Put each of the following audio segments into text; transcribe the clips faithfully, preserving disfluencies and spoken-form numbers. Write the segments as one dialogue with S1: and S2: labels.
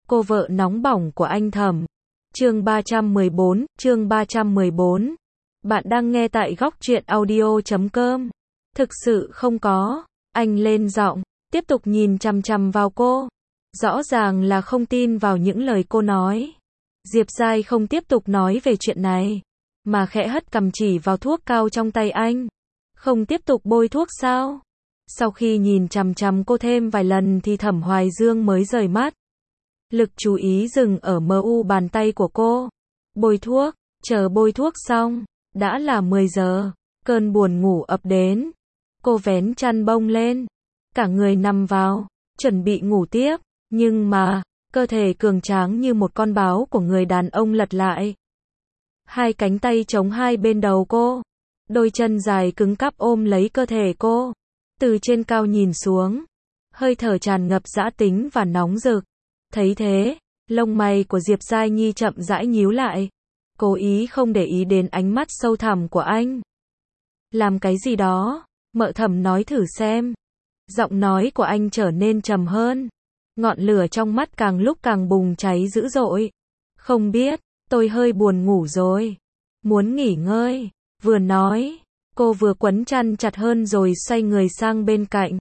S1: cô vợ nóng bỏng của anh Thẩm. Chương ba trăm mười bốn, chương ba trăm mười bốn. Bạn đang nghe tại góc truyện audio chấm com. Thực sự không có, anh lên giọng, tiếp tục nhìn chằm chằm vào cô. Rõ ràng là không tin vào những lời cô nói. Diệp Giai không tiếp tục nói về chuyện này, mà khẽ hất cằm chỉ vào thuốc cao trong tay anh. Không tiếp tục bôi thuốc sao? Sau khi nhìn chằm chằm cô thêm vài lần thì Thẩm Hoài Dương mới rời mắt. Lực chú ý dừng ở mờ u bàn tay của cô. Bôi thuốc, chờ bôi thuốc xong, đã là mười giờ, cơn buồn ngủ ập đến. Cô vén chăn bông lên, cả người nằm vào, chuẩn bị ngủ tiếp, nhưng mà, cơ thể cường tráng như một con báo của người đàn ông lật lại. Hai cánh tay chống hai bên đầu cô, đôi chân dài cứng cáp ôm lấy cơ thể cô, từ trên cao nhìn xuống, hơi thở tràn ngập dã tính và nóng rực. Thấy thế, lông mày của Diệp Giai Nhi chậm rãi nhíu lại, cố ý không để ý đến ánh mắt sâu thẳm của anh. Làm cái gì đó, Mợ Thẩm nói thử xem. Giọng nói của anh trở nên trầm hơn, ngọn lửa trong mắt càng lúc càng bùng cháy dữ dội. Không biết, tôi hơi buồn ngủ rồi, muốn nghỉ ngơi. Vừa nói, cô vừa quấn chăn chặt hơn rồi xoay người sang bên cạnh.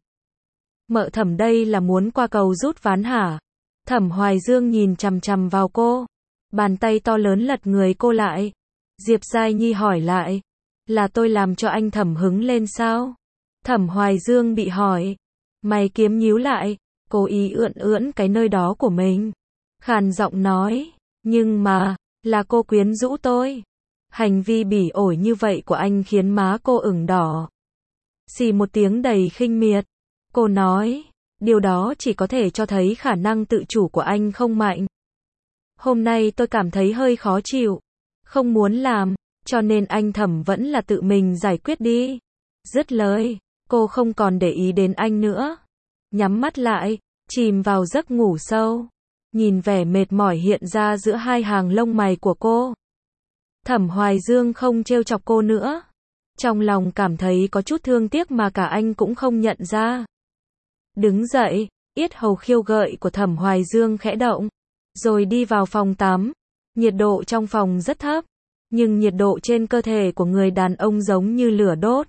S1: Mợ Thẩm đây là muốn qua cầu rút ván hả? Thẩm Hoài Dương nhìn chằm chằm vào cô, bàn tay to lớn lật người cô lại. Diệp Giai Nhi hỏi lại, là tôi làm cho anh Thẩm hứng lên sao? Thẩm Hoài Dương bị hỏi, mày kiếm nhíu lại, cố ý ưỡn ưỡn cái nơi đó của mình. Khàn giọng nói, nhưng mà, là cô quyến rũ tôi. Hành vi bỉ ổi như vậy của anh khiến má cô ửng đỏ. Xì một tiếng đầy khinh miệt, cô nói, điều đó chỉ có thể cho thấy khả năng tự chủ của anh không mạnh. Hôm nay tôi cảm thấy hơi khó chịu, không muốn làm, cho nên anh Thẩm vẫn là tự mình giải quyết đi. Dứt lời, cô không còn để ý đến anh nữa. Nhắm mắt lại, chìm vào giấc ngủ sâu. Nhìn vẻ mệt mỏi hiện ra giữa hai hàng lông mày của cô. Thẩm Hoài Dương không trêu chọc cô nữa. Trong lòng cảm thấy có chút thương tiếc mà cả anh cũng không nhận ra. Đứng dậy, yết hầu khiêu gợi của Thẩm Hoài Dương khẽ động, rồi đi vào phòng tắm. Nhiệt độ trong phòng rất thấp, nhưng nhiệt độ trên cơ thể của người đàn ông giống như lửa đốt.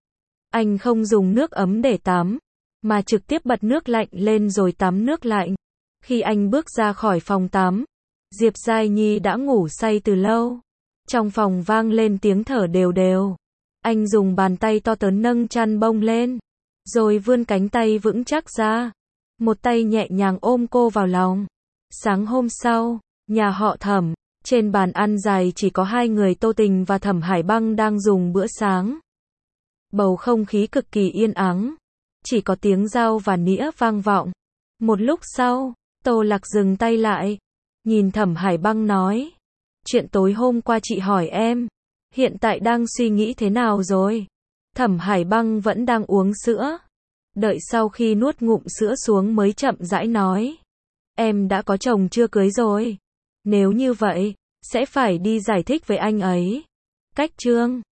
S1: Anh không dùng nước ấm để tắm, mà trực tiếp bật nước lạnh lên rồi tắm nước lạnh. Khi anh bước ra khỏi phòng tắm, Diệp Giai Nhi đã ngủ say từ lâu. Trong phòng vang lên tiếng thở đều đều. Anh dùng bàn tay to lớn nâng chăn bông lên, rồi vươn cánh tay vững chắc ra. Một tay nhẹ nhàng ôm cô vào lòng. Sáng hôm sau, nhà họ Thẩm, trên bàn ăn dài chỉ có hai người Tô Tình và Thẩm Hải Băng đang dùng bữa sáng. Bầu không khí cực kỳ yên ắng, chỉ có tiếng dao và nĩa vang vọng. Một lúc sau, Tô Lạc dừng tay lại, nhìn Thẩm Hải Băng nói, chuyện tối hôm qua chị hỏi em, hiện tại đang suy nghĩ thế nào rồi? Thẩm Hải Băng vẫn đang uống sữa, đợi sau khi nuốt ngụm sữa xuống mới chậm rãi nói, em đã có chồng chưa cưới rồi. Nếu như vậy, sẽ phải đi giải thích với anh ấy. Cách chương